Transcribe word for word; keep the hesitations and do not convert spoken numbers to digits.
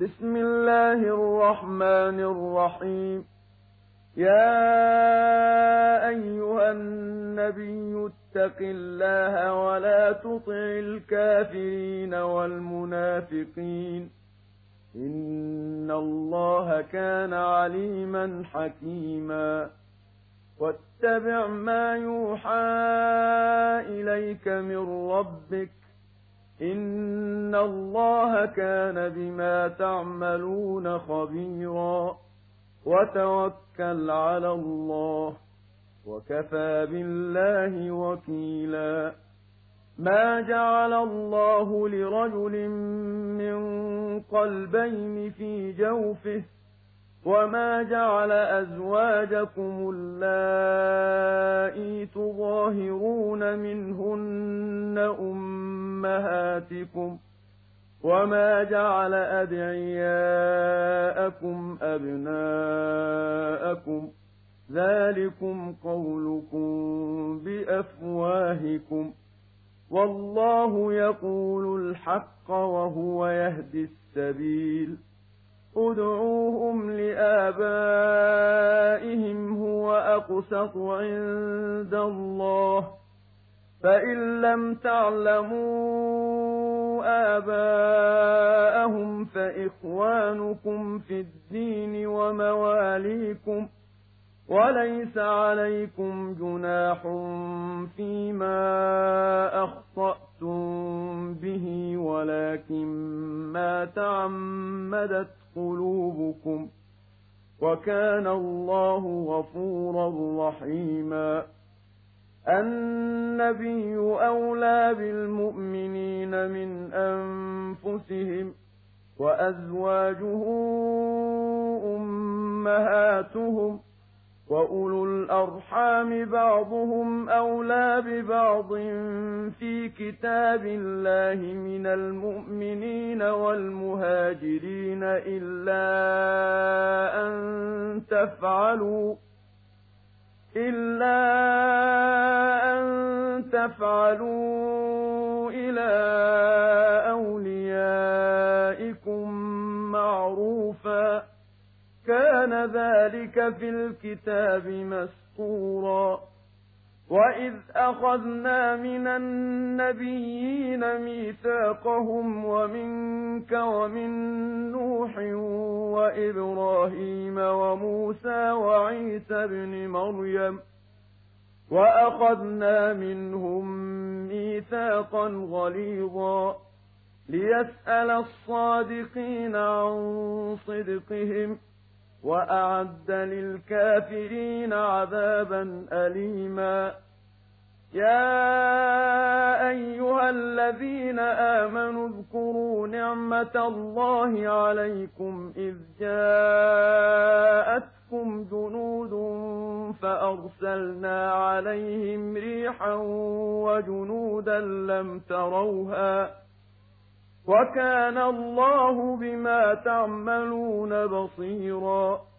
بسم الله الرحمن الرحيم. يا أيها النبي اتق الله ولا تطع الكافرين والمنافقين إن الله كان عليما حكيما. واتبع ما يوحى إليك من ربك إن الله كان بما تعملون خبيرا. وتوكل على الله وكفى بالله وكيلا. ما جعل الله لرجل من قلبين في جوفه وما جعل أزواجكم اللائي تظاهرون منهن أمهاتكم وما جعل أدعياءكم أبناءكم ذلكم قولكم بأفواهكم والله يقول الحق وهو يهدي السبيل. ادعوهم لآبائهم هو أقسط عند الله فإن لم تعلموا آباءهم فإخوانكم في الدين ومواليكم وليس عليكم جناح فيما أخطأتم به ولكن ما تعمدت قلوبكم وكان الله غفورا رحيما. النبي أولى بالمؤمنين من أنفسهم وأزواجه أمهاتهم وأولو الأرحام بعضهم أولى ببعض في كتاب الله من المؤمنين والمهاجرين إلا أن تفعلوا إلا أن تفعلوا إلى أوليائكم معروفا كان ذلك في الكتاب مسطورا. وإذ أخذنا من النبيين ميثاقهم ومنك ومن نوح وإبراهيم وموسى وعيسى ابن مريم وأخذنا منهم ميثاقا غليظا ليسأل الصادقين عن صدقهم وأعد للكافرين عذابا أليما. يا أيها الذين آمنوا اذكروا نعمة الله عليكم إذ جاءتكم جنود فأرسلنا عليهم ريحا وجنودا لم تروها وكان الله بما تعملون بصيرا.